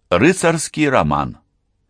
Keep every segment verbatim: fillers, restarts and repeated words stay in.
Рыцарский роман.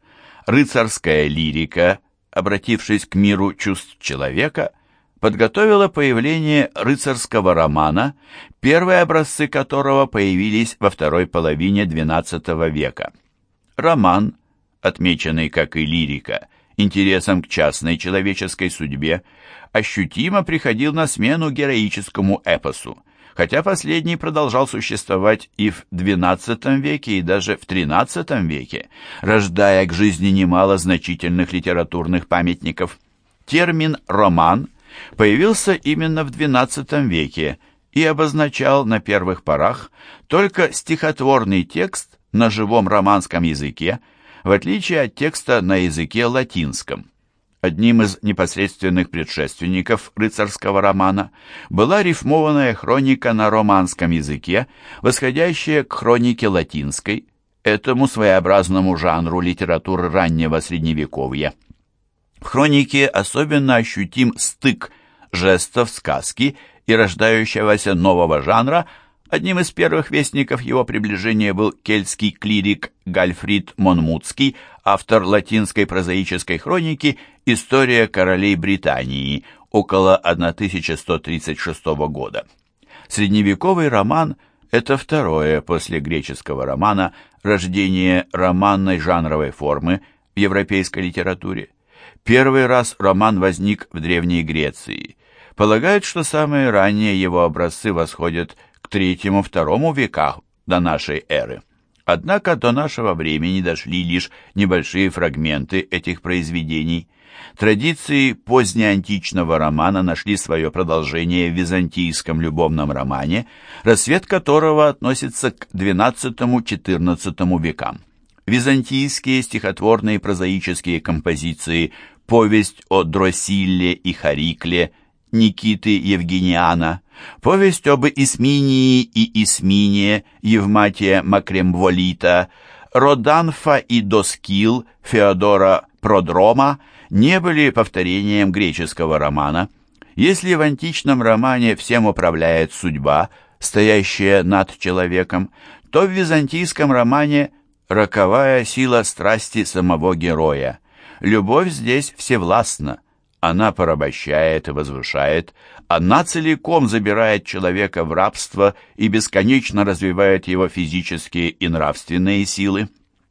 Рыцарская лирика, обратившись к миру чувств человека, подготовила появление рыцарского романа, первые образцы которого появились во второй половине двенадцатого века. Роман, отмеченный, как и лирика, интересом к частной человеческой судьбе, ощутимо приходил на смену героическому эпосу, хотя последний продолжал существовать и в двенадцатом веке, и даже в тринадцатом веке, рождая к жизни немало значительных литературных памятников. Термин «роман» появился именно в двенадцатом веке и обозначал на первых порах только стихотворный текст на живом романском языке, в отличие от текста на языке латинском. Одним из непосредственных предшественников рыцарского романа была рифмованная хроника на романском языке, восходящая к хронике латинской, этому своеобразному жанру литературы раннего Средневековья. В хронике особенно ощутим стык жестов сказки и рождающегося нового жанра. Одним из первых вестников его приближения был кельтский клирик Гальфрид Монмутский, автор латинской прозаической хроники «История королей Британии» около тысяча сто тридцать шестого года. Средневековый роман – это второе после греческого романа рождение романной жанровой формы в европейской литературе. Первый раз роман возник в Древней Греции. Полагают, что самые ранние его образцы восходят к третьему-второму веках до нашей эры. Однако до нашего времени дошли лишь небольшие фрагменты этих произведений. Традиции позднеантичного романа нашли свое продолжение в византийском любовном романе, рассвет которого относится к двенадцатому-четырнадцатому векам. Византийские стихотворные и прозаические композиции «Повесть о Дросилле и Харикле» Никиты Евгениана, повесть об Исминии и Исмине Евматия Макремволита, Роданфа и Доскил Феодора Продрома не были повторением греческого романа. Если в античном романе всем управляет судьба, стоящая над человеком, то в византийском романе роковая сила страсти самого героя. Любовь здесь всевластна. Она порабощает и возвышает, она целиком забирает человека в рабство и бесконечно развивает его физические и нравственные силы.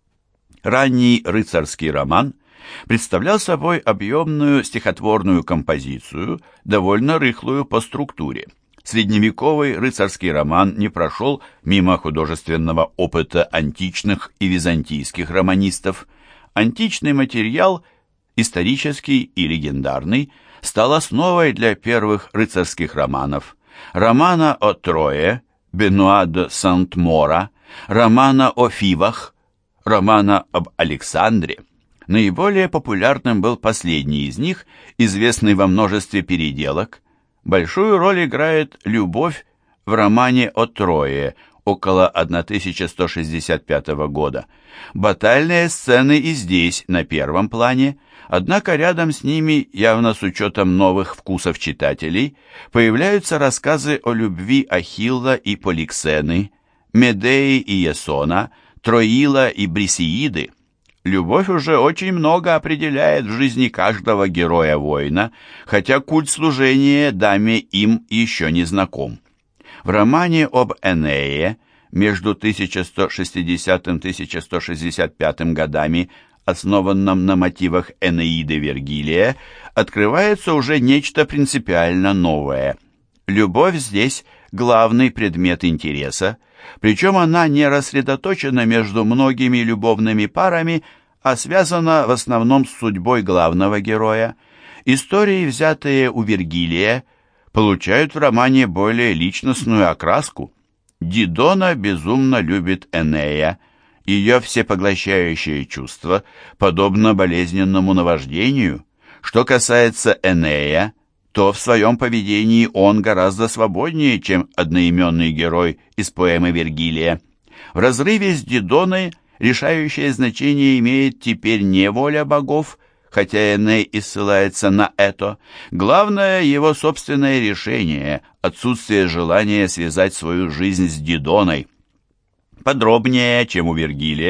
Ранний рыцарский роман представлял собой объемную стихотворную композицию, довольно рыхлую по структуре. Средневековый рыцарский роман не прошел мимо художественного опыта античных и византийских романистов. Античный материал – исторический и легендарный, стал основой для первых рыцарских романов. Романа о Трое, Бенуа де Сент-Мора, романа о Фивах, романа об Александре. Наиболее популярным был последний из них, известный во множестве переделок. Большую роль играет любовь в романе о Трое, около тысяча сто шестьдесят пятого года. Батальные сцены и здесь на первом плане, однако рядом с ними, явно с учетом новых вкусов читателей, появляются рассказы о любви Ахилла и Поликсены, Медеи и Ясона, Троила и Брисеиды. Любовь уже очень много определяет в жизни каждого героя-воина, хотя культ служения даме им еще не знаком. В романе об Энее между тысяча сто шестидесятым — тысяча сто шестьдесят пятым годами, основанном на мотивах Энеиды Вергилия, открывается уже нечто принципиально новое. Любовь здесь главный предмет интереса, причем она не рассредоточена между многими любовными парами, а связана в основном с судьбой главного героя. Истории, взятые у Вергилия, получают в романе более личностную окраску. Дидона безумно любит Энея. Ее всепоглощающее чувство подобно болезненному наваждению. Что касается Энея, то в своем поведении он гораздо свободнее, чем одноименный герой из поэмы Вергилия. В разрыве с Дидоной решающее значение имеет теперь не воля богов, хотя Эней и ссылается на это. Главное его собственное решение, отсутствие желания связать свою жизнь с Дидоной. Подробнее, чем у Вергилия,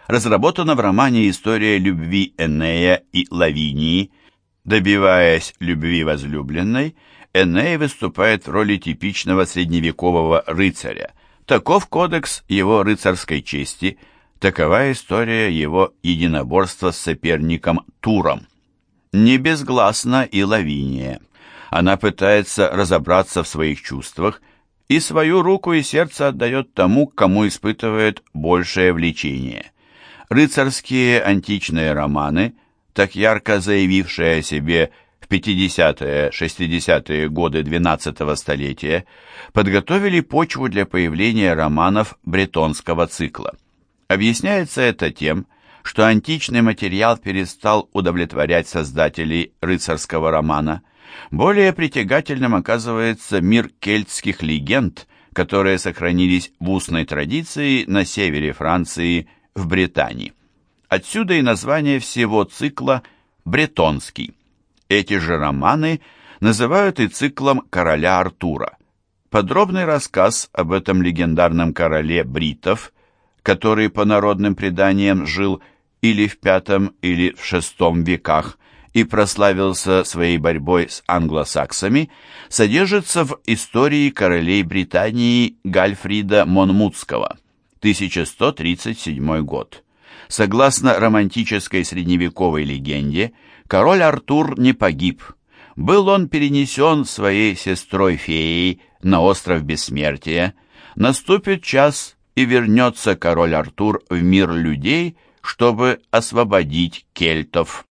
разработана в романе «История любви Энея и Лавинии». Добиваясь любви возлюбленной, Эней выступает в роли типичного средневекового рыцаря. Таков кодекс его рыцарской чести, такова история его единоборства с соперником Туром. Не безгласна и Лавиния. Она пытается разобраться в своих чувствах и свою руку и сердце отдает тому, к кому испытывает большее влечение. Рыцарские античные романы, так ярко заявившие о себе в пятидесятые-шестидесятые годы двенадцатого столетия, подготовили почву для появления романов бретонского цикла. Объясняется это тем, что античный материал перестал удовлетворять создателей рыцарского романа. Более притягательным оказывается мир кельтских легенд, которые сохранились в устной традиции на севере Франции, в Британии. Отсюда и название всего цикла «Бретонский». Эти же романы называют и циклом короля Артура. Подробный рассказ об этом легендарном короле бритов, который по народным преданиям жил или в пятом, или в шестом веках и прославился своей борьбой с англосаксами, содержится в истории королей Британии Гальфрида Монмутского, тысяча сто тридцать седьмой год. Согласно романтической средневековой легенде, король Артур не погиб. Был он перенесен своей сестрой-феей на остров Бессмертия. Наступит час, и вернется король Артур в мир людей, чтобы освободить кельтов.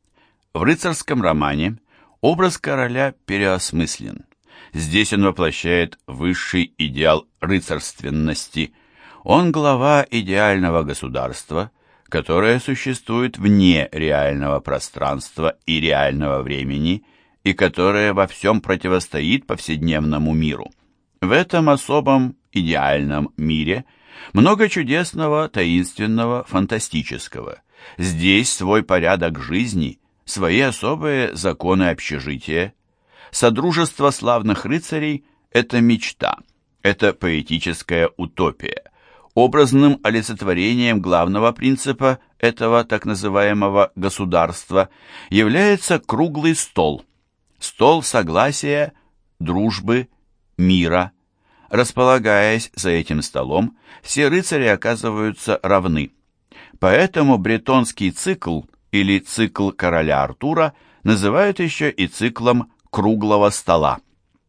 В рыцарском романе образ короля переосмыслен. Здесь он воплощает высший идеал рыцарственности. Он глава идеального государства, которое существует вне реального пространства и реального времени, и которое во всем противостоит повседневному миру. В этом особом идеальном мире много чудесного, таинственного, фантастического. Здесь свой порядок жизни, свои особые законы общежития. Содружество славных рыцарей – это мечта, это поэтическая утопия. Образным олицетворением главного принципа этого так называемого государства является круглый стол. Стол согласия, дружбы, мира. Располагаясь за этим столом, все рыцари оказываются равны. Поэтому бретонский цикл или цикл короля Артура называют еще и циклом круглого стола.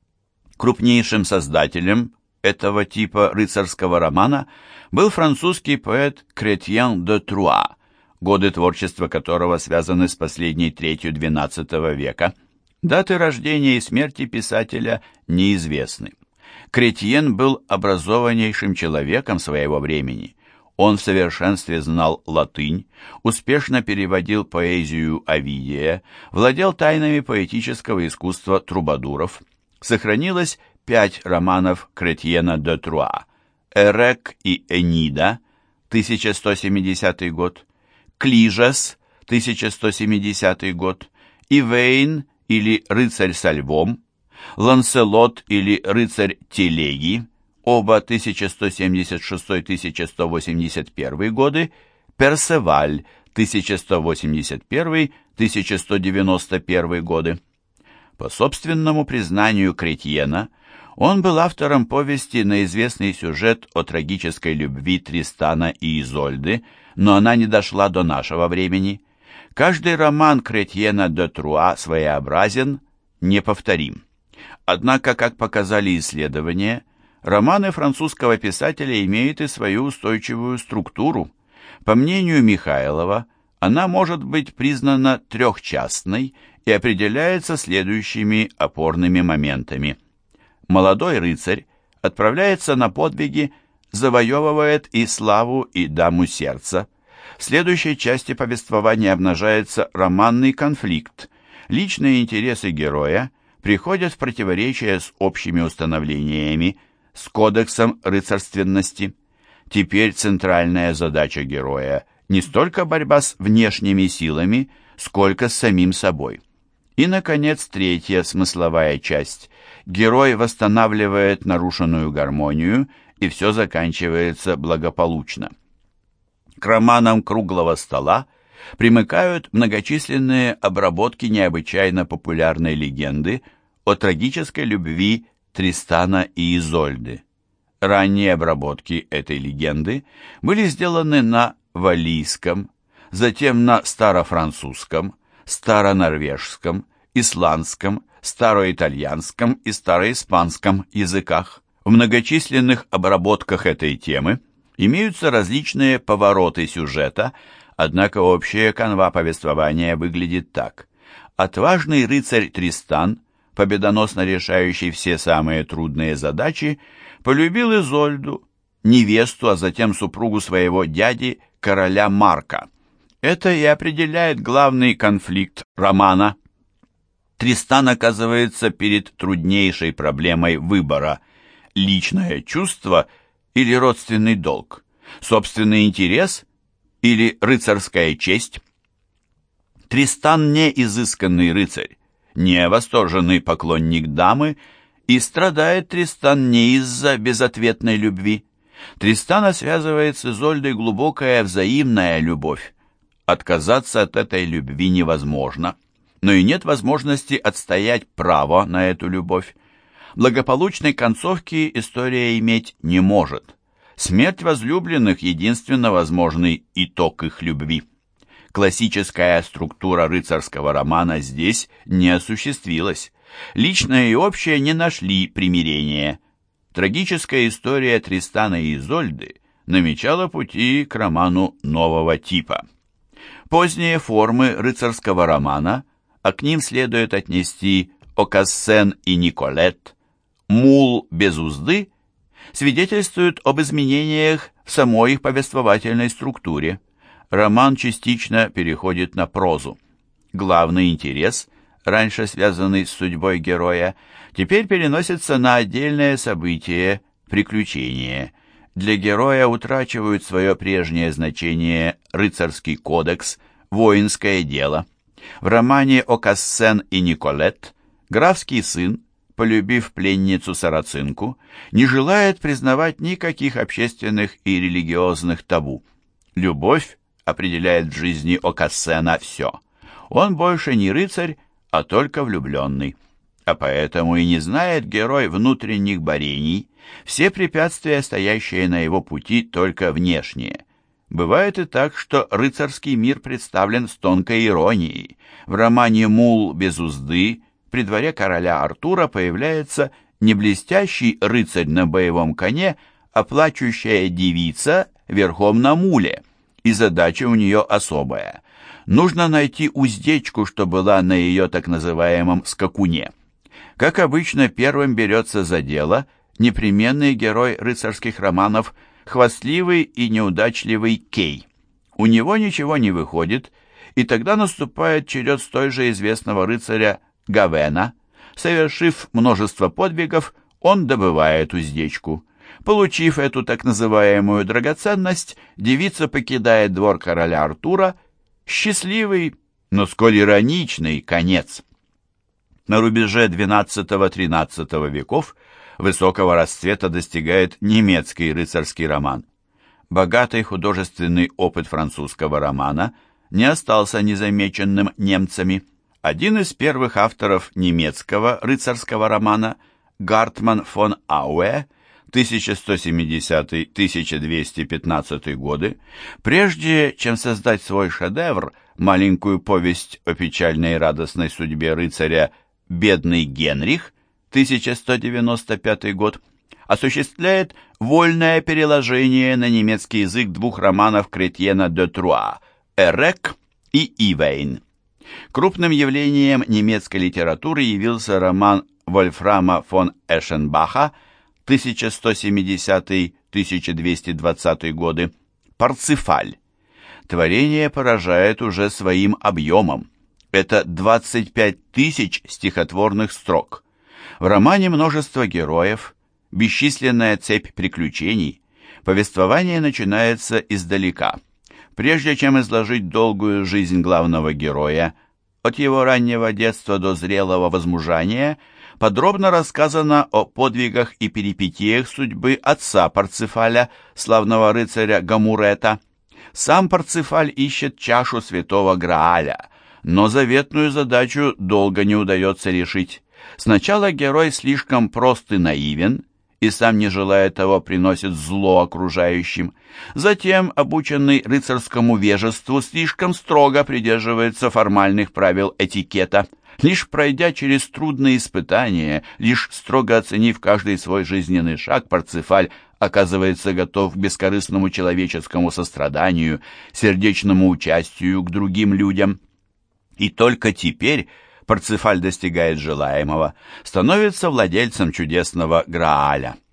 Крупнейшим создателем этого типа рыцарского романа был французский поэт Кретьен де Труа, годы творчества которого связаны с последней третью двенадцатого века. Даты рождения и смерти писателя неизвестны. Кретьен был образованнейшим человеком своего времени. Он в совершенстве знал латынь, успешно переводил поэзию Овидия, владел тайнами поэтического искусства трубадуров. Сохранилось пять романов Кретьена де Труа: «Эрек и Энида», тысяча сто семидесятый год, «Клижес», тысяча сто семидесятый год, «Ивейн» или «Рыцарь со львом», «Ланселот» или «Рыцарь телеги», оба тысяча сто семьдесят шестой — тысяча сто восемьдесят первый годы, «Персеваль», тысяча сто восемьдесят первый — тысяча сто девяносто первый годы. По собственному признанию Кретьена, он был автором повести на известный сюжет о трагической любви Тристана и Изольды, но она не дошла до нашего времени. Каждый роман Кретьена де Труа своеобразен, неповторим. Однако, как показали исследования, романы французского писателя имеют и свою устойчивую структуру. По мнению Михайлова, она может быть признана трехчастной и определяется следующими опорными моментами. Молодой рыцарь отправляется на подвиги, завоевывает и славу, и даму сердца. В следующей части повествования обнажается романный конфликт. Личные интересы героя приходят в противоречие с общими установлениями, с кодексом рыцарственности. Теперь центральная задача героя не столько борьба с внешними силами, сколько с самим собой. И, наконец, третья смысловая часть. Герой восстанавливает нарушенную гармонию, и все заканчивается благополучно. К романам «Круглого стола» примыкают многочисленные обработки необычайно популярной легенды о трагической любви Тристана и Изольды. Ранние обработки этой легенды были сделаны на валлийском, затем на старофранцузском, старонорвежском, исландском, староитальянском и староиспанском языках. В многочисленных обработках этой темы имеются различные повороты сюжета, однако общая канва повествования выглядит так. Отважный рыцарь Тристан, победоносно решающий все самые трудные задачи, полюбил Изольду, невесту, а затем супругу своего дяди, короля Марка. Это и определяет главный конфликт романа. Тристан оказывается перед труднейшей проблемой выбора – личное чувство или родственный долг, собственный интерес или рыцарская честь. Тристан не изысканный рыцарь, не восторженный поклонник дамы, и страдает Тристан не из-за безответной любви. Тристана связывает с Изольдой глубокая взаимная любовь. Отказаться от этой любви невозможно, но и нет возможности отстоять право на эту любовь. Благополучной концовки история иметь не может. Смерть возлюбленных – единственно возможный итог их любви. Классическая структура рыцарского романа здесь не осуществилась. Личное и общее не нашли примирения. Трагическая история Тристана и Изольды намечала пути к роману нового типа. Поздние формы рыцарского романа, а к ним следует отнести Окассен и Николет, Мул без узды, свидетельствуют об изменениях в самой их повествовательной структуре. Роман частично переходит на прозу. Главный интерес, раньше связанный с судьбой героя, теперь переносится на отдельное событие, приключение. Для героя утрачивают свое прежнее значение рыцарский кодекс, воинское дело. В романе «Окассен и Николет» графский сын, полюбив пленницу-сарацинку, не желает признавать никаких общественных и религиозных табу. Любовь определяет в жизни Окассена все. Он больше не рыцарь, а только влюбленный. А поэтому и не знает герой внутренних борений, все препятствия, стоящие на его пути, только внешние. Бывает и так, что рыцарский мир представлен с тонкой иронией. В романе «Мул без узды» при дворе короля Артура появляется не блестящий рыцарь на боевом коне, а плачущая девица верхом на муле, и задача у нее особая. Нужно найти уздечку, что была на ее так называемом скакуне. Как обычно, первым берется за дело непременный герой рыцарских романов, хвастливый и неудачливый Кей. У него ничего не выходит, и тогда наступает черед столь же известного рыцаря Гавена. Совершив множество подвигов, он добывает уздечку. Получив эту так называемую драгоценность, девица покидает двор короля Артура. Счастливый, но сколь ироничный конец. На рубеже двенадцатого-тринадцатого веков высокого расцвета достигает немецкий рыцарский роман. Богатый художественный опыт французского романа не остался незамеченным немцами. Один из первых авторов немецкого рыцарского романа, Гартман фон Ауэ, тысяча сто семидесятый — тысяча двести пятнадцатый годы, прежде чем создать свой шедевр, маленькую повесть о печальной и радостной судьбе рыцаря «Бедный Генрих», тысяча сто девяносто пятый год, осуществляет вольное переложение на немецкий язык двух романов Кретьена де Труа «Эрек» и «Ивейн». Крупным явлением немецкой литературы явился роман Вольфрама фон Эшенбаха тысяча сто семидесятый — тысяча двести двадцатый годы «Парцифаль». Творение поражает уже своим объемом. Это двадцать пять тысяч стихотворных строк. В романе множество героев, бесчисленная цепь приключений. Повествование начинается издалека. Прежде чем изложить долгую жизнь главного героя, от его раннего детства до зрелого возмужания, подробно рассказано о подвигах и перипетиях судьбы отца Парцифаля, славного рыцаря Гамурета. Сам Парцефаль ищет чашу святого Грааля, но заветную задачу долго не удается решить. Сначала герой слишком прост и наивен, и сам, не желая того, приносит зло окружающим. Затем, обученный рыцарскому вежеству, слишком строго придерживается формальных правил этикета. Лишь пройдя через трудные испытания, лишь строго оценив каждый свой жизненный шаг, Парцефаль оказывается готов к бескорыстному человеческому состраданию, сердечному участию к другим людям. И только теперь Парцефаль достигает желаемого, становится владельцем чудесного Грааля.